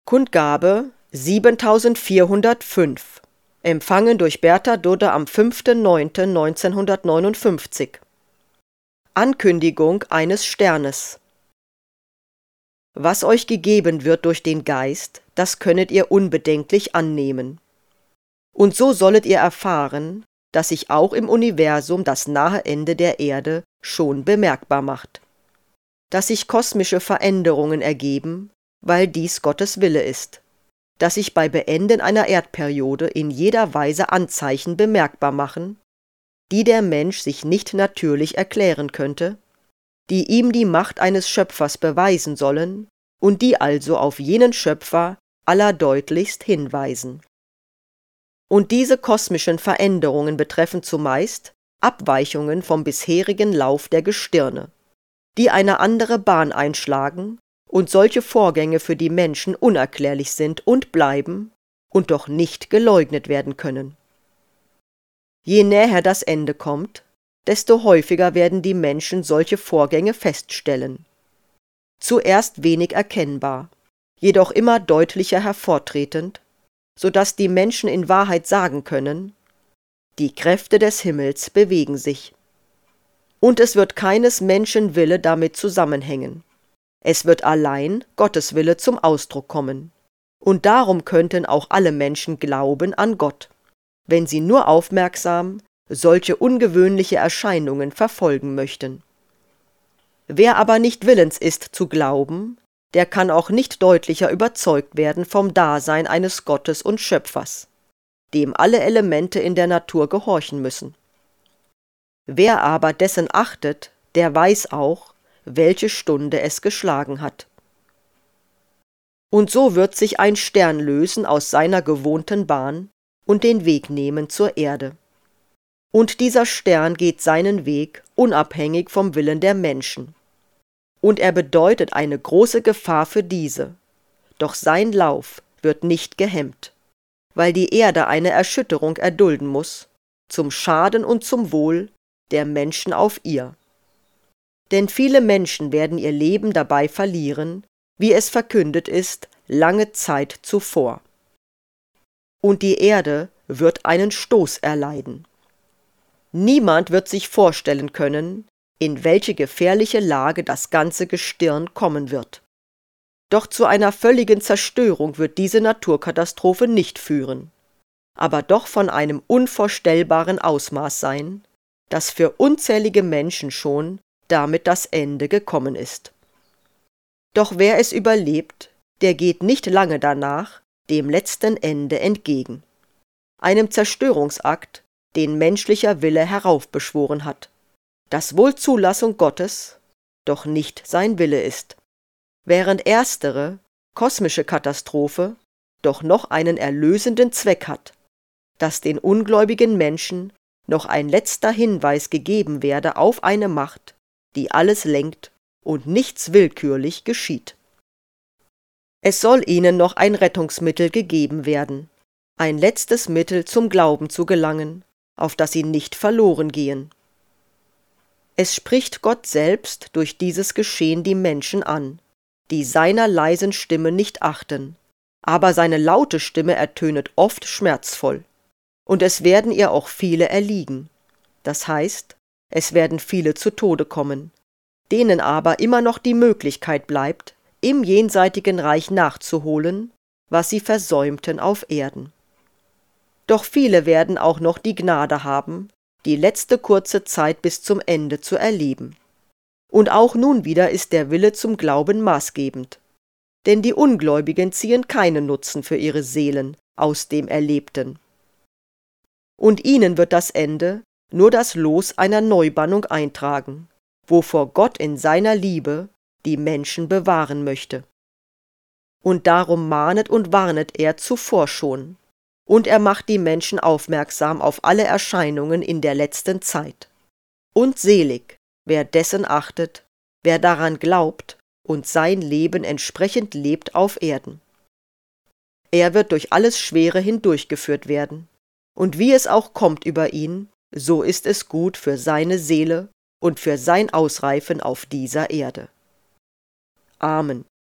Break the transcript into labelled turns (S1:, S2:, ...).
S1: Kundgabe 7405. Empfangen durch Bertha Dudde am 5.9.1959. Ankündigung eines Sternes. Was euch gegeben wird durch den Geist, das könnet ihr unbedenklich annehmen. Und so sollet ihr erfahren, dass sich auch im Universum das nahe Ende der Erde schon bemerkbar macht. Dass sich kosmische Veränderungen ergeben, weil dies Gottes Wille ist. Dass sich bei Beenden einer Erdperiode in jeder Weise Anzeichen bemerkbar machen, die der Mensch sich nicht natürlich erklären könnte, die ihm die Macht eines Schöpfers beweisen sollen und die also auf jenen Schöpfer allerdeutlichst hinweisen. Und diese kosmischen Veränderungen betreffen zumeist Abweichungen vom bisherigen Lauf der Gestirne, die eine andere Bahn einschlagen und solche Vorgänge für die Menschen unerklärlich sind und bleiben und doch nicht geleugnet werden können. Je näher das Ende kommt, desto häufiger werden die Menschen solche Vorgänge feststellen. Zuerst wenig erkennbar, jedoch immer deutlicher hervortretend, so dass die Menschen in Wahrheit sagen können: Die Kräfte des Himmels bewegen sich. Und es wird keines Menschen Wille damit zusammenhängen. Es wird allein Gottes Wille zum Ausdruck kommen. Und darum könnten auch alle Menschen glauben an Gott, wenn sie nur aufmerksam solche ungewöhnliche Erscheinungen verfolgen möchten. Wer aber nicht willens ist zu glauben, der kann auch nicht deutlicher überzeugt werden vom Dasein eines Gottes und Schöpfers, dem alle Elemente in der Natur gehorchen müssen. Wer aber dessen achtet, der weiß auch, welche Stunde es geschlagen hat. Und so wird sich ein Stern lösen aus seiner gewohnten Bahn und den Weg nehmen zur Erde. Und dieser Stern geht seinen Weg unabhängig vom Willen der Menschen. Und er bedeutet eine große Gefahr für diese, doch sein Lauf wird nicht gehemmt, weil die Erde eine Erschütterung erdulden muss, zum Schaden und zum Wohl der Menschen auf ihr. Denn viele Menschen werden ihr Leben dabei verlieren, wie es verkündet ist, lange Zeit zuvor. Und die Erde wird einen Stoß erleiden. Niemand wird sich vorstellen können, in welche gefährliche Lage das ganze Gestirn kommen wird. Doch zu einer völligen Zerstörung wird diese Naturkatastrophe nicht führen, aber doch von einem unvorstellbaren Ausmaß sein, dass für unzählige Menschen schon damit das Ende gekommen ist. Doch wer es überlebt, der geht nicht lange danach dem letzten Ende entgegen, einem Zerstörungsakt, den menschlicher Wille heraufbeschworen hat, das wohl Zulassung Gottes, doch nicht sein Wille ist, während erstere, kosmische Katastrophe, doch noch einen erlösenden Zweck hat, dass den ungläubigen Menschen noch ein letzter Hinweis gegeben werde auf eine Macht, die alles lenkt und nichts willkürlich geschieht. Es soll ihnen noch ein Rettungsmittel gegeben werden, ein letztes Mittel zum Glauben zu gelangen, auf das sie nicht verloren gehen. Es spricht Gott selbst durch dieses Geschehen die Menschen an, die seiner leisen Stimme nicht achten, aber seine laute Stimme ertönet oft schmerzvoll, und es werden ihr auch viele erliegen. Das heißt, es werden viele zu Tode kommen, denen aber immer noch die Möglichkeit bleibt, im jenseitigen Reich nachzuholen, was sie versäumten auf Erden. Doch viele werden auch noch die Gnade haben, die letzte kurze Zeit bis zum Ende zu erleben. Und auch nun wieder ist der Wille zum Glauben maßgebend, denn die Ungläubigen ziehen keinen Nutzen für ihre Seelen aus dem Erlebten. Und ihnen wird das Ende nur das Los einer Neubannung eintragen, wovor Gott in seiner Liebe die Menschen bewahren möchte. Und darum mahnet und warnet er zuvor schon, und er macht die Menschen aufmerksam auf alle Erscheinungen in der letzten Zeit. Und selig, wer dessen achtet, wer daran glaubt und sein Leben entsprechend lebt auf Erden. Er wird durch alles Schwere hindurchgeführt werden, und wie es auch kommt über ihn, so ist es gut für seine Seele und für sein Ausreifen auf dieser Erde. Amen.